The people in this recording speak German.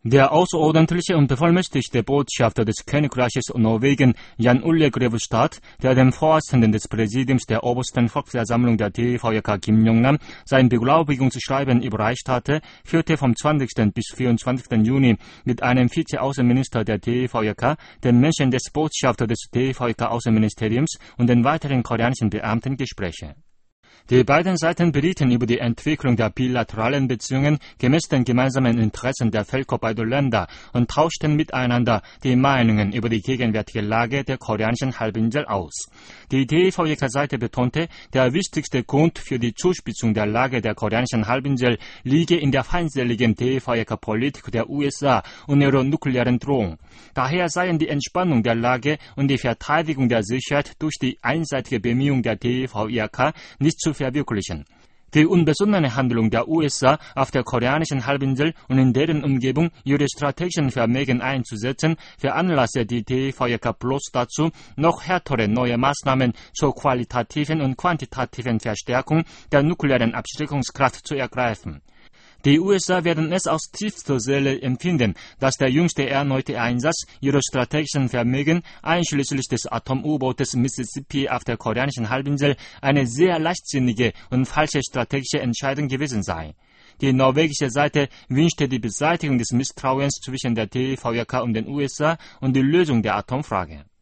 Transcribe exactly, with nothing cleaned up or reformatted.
Der außerordentliche und bevollmächtigte Botschafter des Königreiches Norwegen, Jan-Ole Grevestad, der dem Vorsitzenden des Präsidiums der obersten Volksversammlung der D V J K Kim Yong-nam sein Beglaubigungsschreiben überreicht hatte, führte vom zwanzigsten bis vierundzwanzigsten Juni mit einem Vizeaußenminister der D V J K, dem Menschen des Botschafters des D V J K-Außenministeriums und den weiteren koreanischen Beamten Gespräche. Die beiden Seiten berieten über die Entwicklung der bilateralen Beziehungen gemäß den gemeinsamen Interessen der Völker beider Länder und tauschten miteinander die Meinungen über die gegenwärtige Lage der koreanischen Halbinsel aus. Die D V J K-Seite betonte, der wichtigste Grund für die Zuspitzung der Lage der koreanischen Halbinsel liege in der feindseligen D V J K-Politik der U S A und ihrer nuklearen Drohung. Daher seien die Entspannung der Lage und die Verteidigung der Sicherheit durch die einseitige Bemühung der D V J K nicht zu verwirklichen. Die unbesonnene Handlung der U S A auf der koreanischen Halbinsel und in deren Umgebung ihre strategischen Vermögen einzusetzen, veranlasse die D V J K bloß dazu, noch härtere neue Maßnahmen zur qualitativen und quantitativen Verstärkung der nuklearen Abschreckungskraft zu ergreifen. Die U S A werden es aus tiefster Seele empfinden, dass der jüngste erneute Einsatz ihrer strategischen Vermögen, einschließlich des Atom-U-Bootes Mississippi auf der koreanischen Halbinsel, eine sehr leichtsinnige und falsche strategische Entscheidung gewesen sei. Die norwegische Seite wünschte die Beseitigung des Misstrauens zwischen der D V J K und den U S A und die Lösung der Atomfrage.